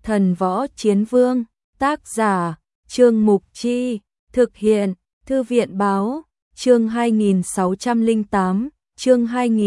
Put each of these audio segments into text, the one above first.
Thần Võ Chiến Vương, tác giả, Trương Mục Chi, thực hiện, Thư viện Báo, chương 2608, chương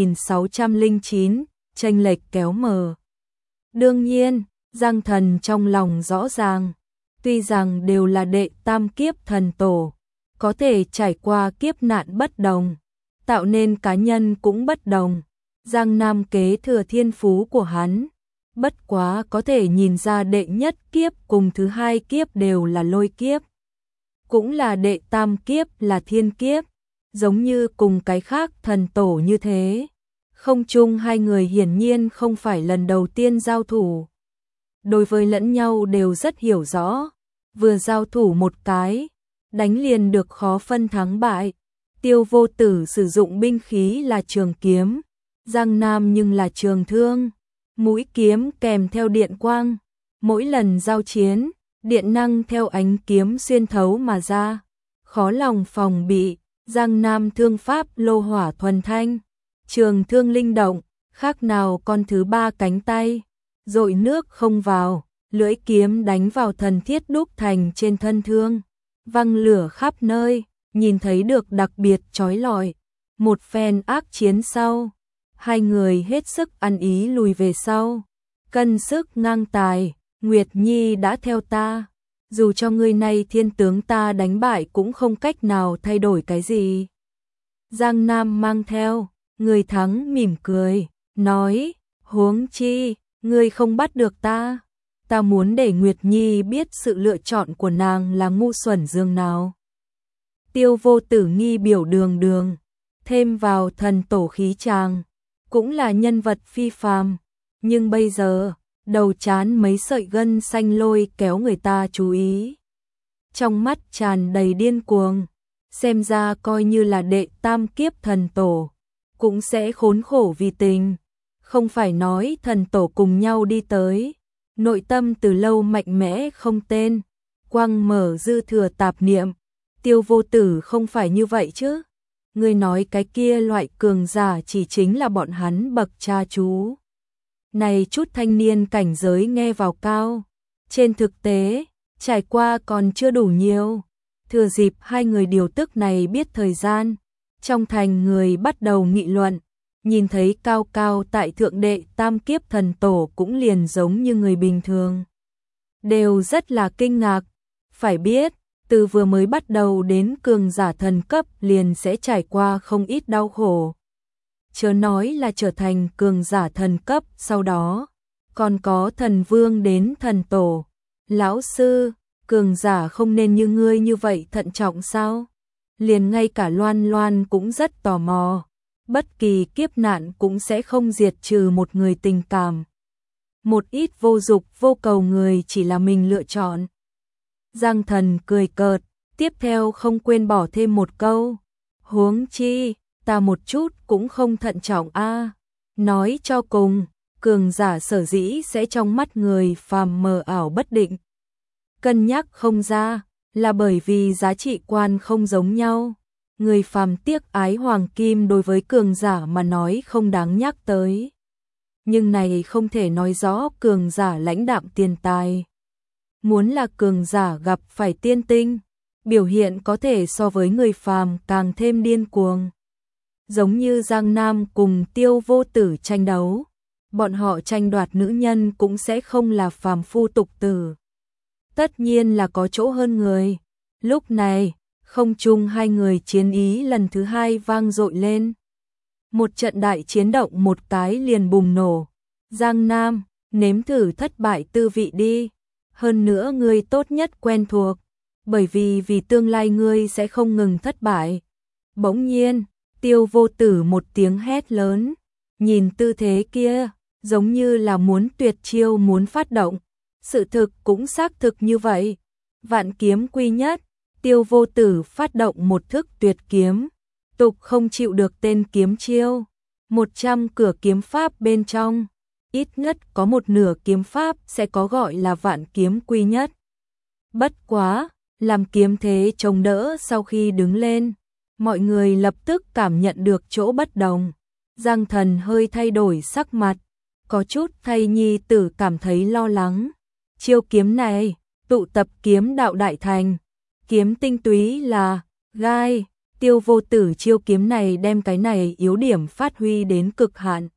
2609, chênh lệch kéo mờ. Đương nhiên, Giang Thần trong lòng rõ ràng, tuy rằng đều là đệ tam kiếp thần tổ, có thể trải qua kiếp nạn bất đồng, tạo nên cá nhân cũng bất đồng. Giang Nam kế thừa thiên phú của hắn, bất quá có thể nhìn ra đệ nhất kiếp cùng thứ hai kiếp đều là lôi kiếp, cũng là đệ tam kiếp là thiên kiếp, giống như cùng cái khác thần tổ như thế. Không chung hai người hiển nhiên không phải lần đầu tiên giao thủ, đối với lẫn nhau đều rất hiểu rõ, vừa giao thủ một cái, đánh liền được khó phân thắng bại. Tiêu Vô Tử sử dụng binh khí là trường kiếm, Giang Nam nhưng là trường thương, mũi kiếm kèm theo điện quang, mỗi lần giao chiến, điện năng theo ánh kiếm xuyên thấu mà ra, khó lòng phòng bị. Giang Nam thương pháp lô hỏa thuần thanh, trường thương linh động, khác nào con thứ ba cánh tay, dội nước không vào, lưỡi kiếm đánh vào thần thiết đúc thành trên thân thương, văng lửa khắp nơi, nhìn thấy được đặc biệt chói lọi. Một phen ác chiến sau, hai người hết sức ăn ý lùi về sau, cân sức ngang tài, Nguyệt Nhi đã theo ta, dù cho người này thiên tướng ta đánh bại cũng không cách nào thay đổi cái gì. Giang Nam mang theo, người thắng mỉm cười, nói, huống chi, ngươi không bắt được ta, ta muốn để Nguyệt Nhi biết sự lựa chọn của nàng là ngu xuẩn dường nào. Tiêu Vô Tử nghi biểu đường đường, thêm vào thần tổ khí tràng, cũng là nhân vật phi phàm, nhưng bây giờ, đầu trán mấy sợi gân xanh lôi kéo người ta chú ý. Trong mắt tràn đầy điên cuồng, xem ra coi như là đệ tam kiếp thần tổ, cũng sẽ khốn khổ vì tình. Không phải nói thần tổ cùng nhau đi tới, nội tâm từ lâu mạnh mẽ không tên, quăng mở dư thừa tạp niệm. Tiêu Vô Tử không phải như vậy chứ. Ngươi nói cái kia loại cường giả chỉ chính là bọn hắn bậc cha chú. Này chút thanh niên cảnh giới nghe vào cao, trên thực tế, trải qua còn chưa đủ nhiều. Thừa dịp hai người điều tức này biết thời gian, trong thành người bắt đầu nghị luận, nhìn thấy cao cao tại thượng đệ tam kiếp thần tổ cũng liền giống như người bình thường. Đều rất là kinh ngạc, phải biết, từ vừa mới bắt đầu đến cường giả thần cấp liền sẽ trải qua không ít đau khổ. Chớ nói là trở thành cường giả thần cấp sau đó, còn có thần vương đến thần tổ. Lão sư, cường giả không nên như ngươi như vậy thận trọng sao? Liền ngay cả Loan Loan cũng rất tò mò. Bất kỳ kiếp nạn cũng sẽ không diệt trừ một người tình cảm. Một ít vô dục vô cầu người chỉ là mình lựa chọn. Giang Thần cười cợt, tiếp theo không quên bỏ thêm một câu. Huống chi, ta một chút cũng không thận trọng a. Nói cho cùng, cường giả sở dĩ sẽ trong mắt người phàm mờ ảo bất định. Cân nhắc không ra, là bởi vì giá trị quan không giống nhau. Người phàm tiếc ái hoàng kim đối với cường giả mà nói không đáng nhắc tới. Nhưng này không thể nói rõ cường giả lãnh đạm tiền tài. Muốn là cường giả gặp phải tiên tinh, biểu hiện có thể so với người phàm càng thêm điên cuồng. Giống như Giang Nam cùng Tiêu Vô Tử tranh đấu, bọn họ tranh đoạt nữ nhân cũng sẽ không là phàm phu tục tử. Tất nhiên là có chỗ hơn người. Lúc này, không trung hai người chiến ý lần thứ hai vang dội lên. Một trận đại chiến động một cái liền bùng nổ. Giang Nam, nếm thử thất bại tư vị đi. Hơn nữa ngươi tốt nhất quen thuộc, bởi vì tương lai ngươi sẽ không ngừng thất bại. Bỗng nhiên, Tiêu Vô Tử một tiếng hét lớn, nhìn tư thế kia, giống như là muốn tuyệt chiêu muốn phát động. Sự thực cũng xác thực như vậy. Vạn kiếm quy nhất, Tiêu Vô Tử phát động một thức tuyệt kiếm, tục không chịu được tên kiếm chiêu. 100 cửa kiếm pháp bên trong, ít nhất có một nửa kiếm pháp sẽ có gọi là vạn kiếm quy nhất. Bất quá, làm kiếm thế chống đỡ sau khi đứng lên, mọi người lập tức cảm nhận được chỗ bất đồng. Giang Thần hơi thay đổi sắc mặt, có chút thay nhi tử cảm thấy lo lắng. chiêu kiếm này, tụ tập kiếm đạo đại thành, kiếm tinh túy là gai, Tiêu Vô Tử chiêu kiếm này đem cái này yếu điểm phát huy đến cực hạn.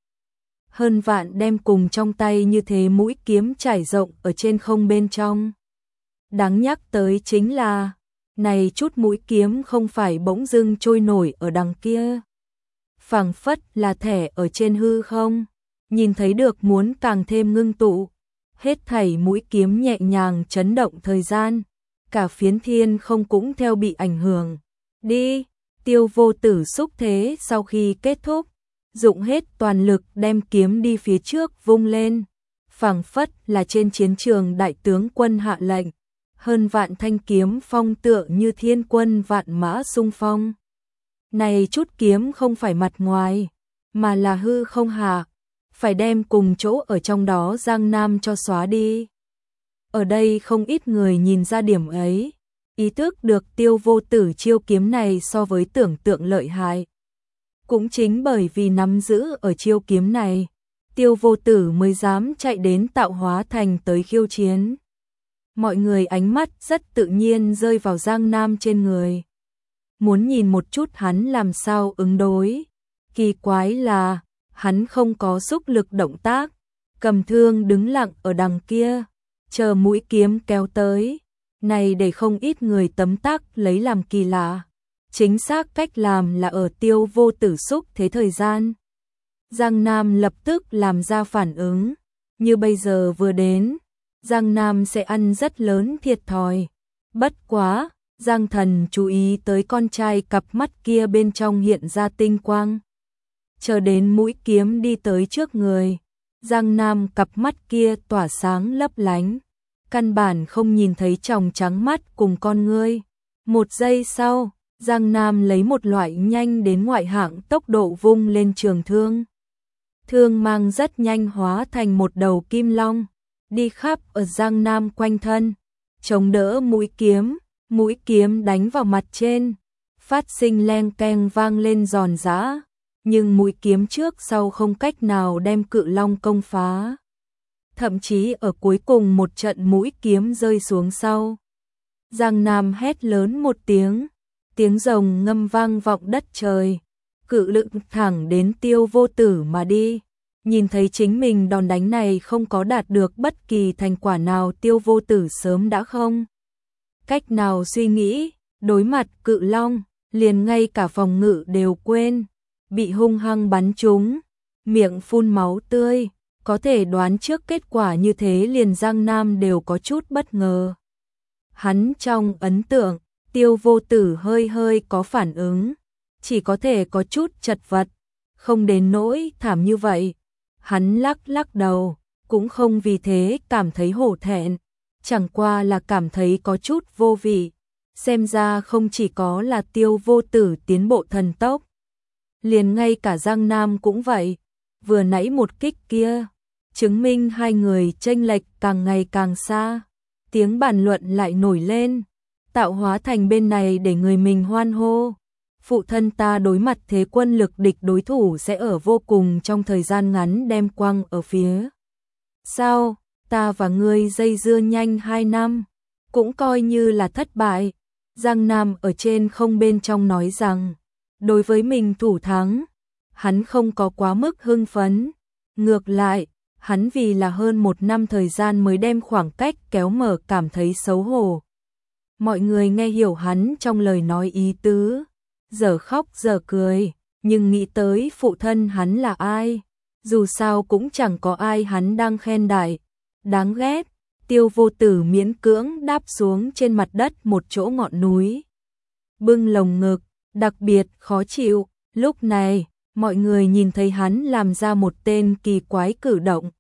Hơn vạn đem cùng trong tay như thế mũi kiếm trải rộng ở trên không bên trong. Đáng nhắc tới chính là, này chút mũi kiếm không phải bỗng dưng trôi nổi ở đằng kia. Phảng phất là thẻ ở trên hư không, nhìn thấy được muốn càng thêm ngưng tụ. Hết thảy mũi kiếm nhẹ nhàng chấn động thời gian, cả phiến thiên không cũng theo bị ảnh hưởng. Đi, Tiêu Vô Tử xúc thế sau khi kết thúc, dụng hết toàn lực đem kiếm đi phía trước vung lên, phảng phất là trên chiến trường đại tướng quân hạ lệnh, hơn vạn thanh kiếm phong tựa như thiên quân vạn mã xung phong. Này chút kiếm không phải mặt ngoài, mà là hư không hạ, phải đem cùng chỗ ở trong đó Giang Nam cho xóa đi. Ở đây không ít người nhìn ra điểm ấy, ý thức được Tiêu Vô Tử chiêu kiếm này so với tưởng tượng lợi hại. Cũng chính bởi vì nắm giữ ở chiêu kiếm này, Tiêu Vô Tử mới dám chạy đến Tạo Hóa Thành tới khiêu chiến. Mọi người ánh mắt rất tự nhiên rơi vào Giang Nam trên người. Muốn nhìn một chút hắn làm sao ứng đối. Kỳ quái là, hắn không có xúc lực động tác, cầm thương đứng lặng ở đằng kia, chờ mũi kiếm kéo tới. Này để không ít người tấm tắc lấy làm kỳ lạ. Chính xác cách làm là ở Tiêu Vô Tử xúc thế thời gian. Giang Nam lập tức làm ra phản ứng, như bây giờ vừa đến, Giang Nam sẽ ăn rất lớn thiệt thòi. Bất quá, Giang Thần chú ý tới con trai cặp mắt kia bên trong hiện ra tinh quang. Chờ đến mũi kiếm đi tới trước người, Giang Nam cặp mắt kia tỏa sáng lấp lánh, căn bản không nhìn thấy tròng trắng mắt cùng con ngươi. Một giây sau, Giang Nam lấy một loại nhanh đến ngoại hạng tốc độ vung lên trường thương. Thương mang rất nhanh hóa thành một đầu kim long, đi khắp ở Giang Nam quanh thân, chống đỡ mũi kiếm đánh vào mặt trên, phát sinh leng keng vang lên giòn giã, nhưng mũi kiếm trước sau không cách nào đem cự long công phá. Thậm chí ở cuối cùng một trận mũi kiếm rơi xuống sau, Giang Nam hét lớn một tiếng, tiếng rồng ngâm vang vọng đất trời, cự lực thẳng đến Tiêu Vô Tử mà đi. Nhìn thấy chính mình đòn đánh này không có đạt được bất kỳ thành quả nào, Tiêu Vô Tử sớm đã không cách nào suy nghĩ, đối mặt cự long, liền ngay cả phòng ngự đều quên, bị hung hăng bắn trúng, miệng phun máu tươi, có thể đoán trước kết quả như thế liền Giang Nam đều có chút bất ngờ. Hắn trong ấn tượng, Tiêu Vô Tử hơi có phản ứng, chỉ có thể có chút chật vật, không đến nỗi thảm như vậy. Hắn lắc đầu, cũng không vì thế cảm thấy hổ thẹn, chẳng qua là cảm thấy có chút vô vị. Xem ra không chỉ có là Tiêu Vô Tử tiến bộ thần tốc, liền ngay cả Giang Nam cũng vậy. Vừa nãy một kích kia, chứng minh hai người chênh lệch càng ngày càng xa. Tiếng bàn luận lại nổi lên, Tạo Hóa Thành bên này để người mình hoan hô. Phụ thân ta đối mặt thế quân lực địch, đối thủ sẽ ở vô cùng trong thời gian ngắn đem quăng ở phía sau, ta và ngươi dây dưa nhanh 2 năm, cũng coi như là thất bại. Giang Nam ở trên không bên trong nói rằng, đối với mình thủ thắng, hắn không có quá mức hưng phấn, ngược lại, hắn vì là hơn 1 năm thời gian mới đem khoảng cách kéo mở cảm thấy xấu hổ. Mọi người nghe hiểu hắn trong lời nói ý tứ, giờ khóc giờ cười, nhưng nghĩ tới phụ thân hắn là ai, dù sao cũng chẳng có ai hắn đang khen đại. Đáng ghét, Tiêu Vô Tử miễn cưỡng đáp xuống trên mặt đất một chỗ ngọn núi, bưng lồng ngực, đặc biệt khó chịu. Lúc này, mọi người nhìn thấy hắn làm ra một tên kỳ quái cử động.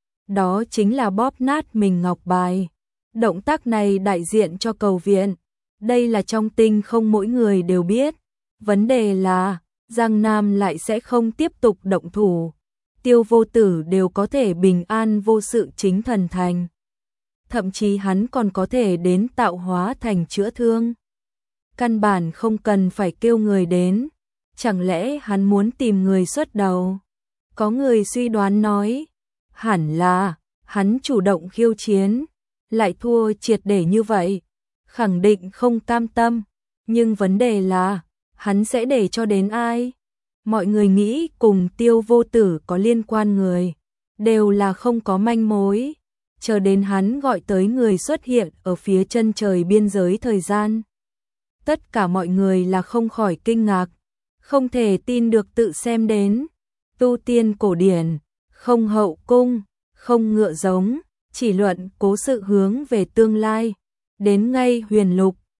Đó chính là bóp nát mình ngọc bài. Động tác này đại diện cho cầu viện. Đây là trong tinh không mỗi người đều biết. Vấn đề là, Giang Nam lại sẽ không tiếp tục động thủ. Tiêu Vô Tử đều có thể bình an vô sự chính thần thành. Thậm chí hắn còn có thể đến Tạo Hóa Thành chữa thương. Căn bản không cần phải kêu người đến. Chẳng lẽ hắn muốn tìm người xuất đầu? Có người suy đoán nói, hẳn là hắn chủ động khiêu chiến. lại thua triệt để như vậy, khẳng định không cam tâm, nhưng vấn đề là, hắn sẽ để cho đến ai? Mọi người nghĩ cùng Tiêu Vô Tử có liên quan người, đều là không có manh mối, chờ đến hắn gọi tới người xuất hiện ở phía chân trời biên giới thời gian. Tất cả mọi người là không khỏi kinh ngạc, không thể tin được tự xem đến, tu tiên cổ điển, không hậu cung, không ngựa giống, chỉ luận cố sự hướng về tương lai, đến ngay huyền lục,